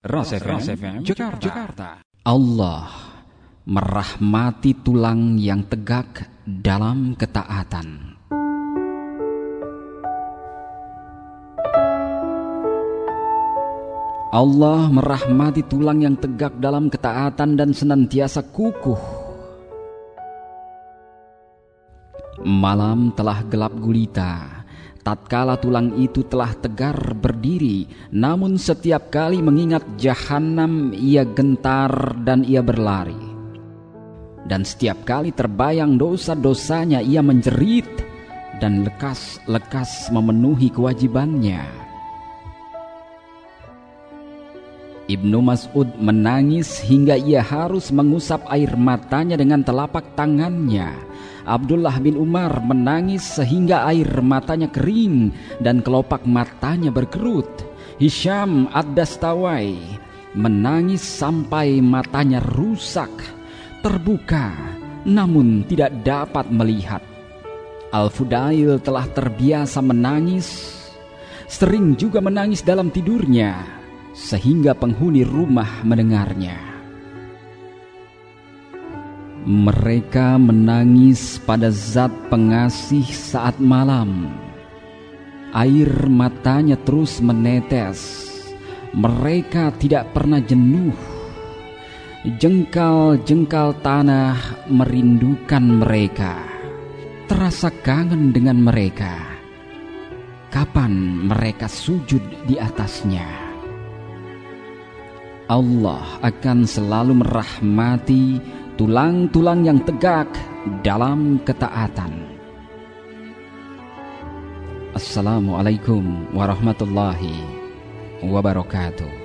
Ras FM Jakarta. Allah merahmati tulang yang tegak dalam ketaatan. Allah merahmati tulang yang tegak dalam ketaatan dan senantiasa kukuh. Malam telah gelap gulita, tatkala tulang itu telah tegar berdiri, namun setiap kali mengingat jahanam ia gentar dan ia berlari. Dan setiap kali terbayang dosa-dosanya ia menjerit dan lekas-lekas memenuhi kewajibannya. Ibnu Mas'ud menangis hingga ia harus mengusap air matanya dengan telapak tangannya. Abdullah bin Umar menangis sehingga air matanya kering dan kelopak matanya berkerut. Hisham ad-Dastawai menangis sampai matanya rusak, terbuka, namun tidak dapat melihat. Al-Fudail telah terbiasa menangis, sering juga menangis dalam tidurnya, sehingga penghuni rumah mendengarnya. Mereka menangis pada Zat Pengasih saat malam. Air matanya terus menetes. Mereka tidak pernah jenuh. Jengkal-jengkal tanah merindukan mereka. Terasa kangen dengan mereka. Kapan mereka sujud di atasnya? Allah akan selalu merahmati tulang-tulang yang tegak dalam ketaatan. Assalamualaikum warahmatullahi wabarakatuh.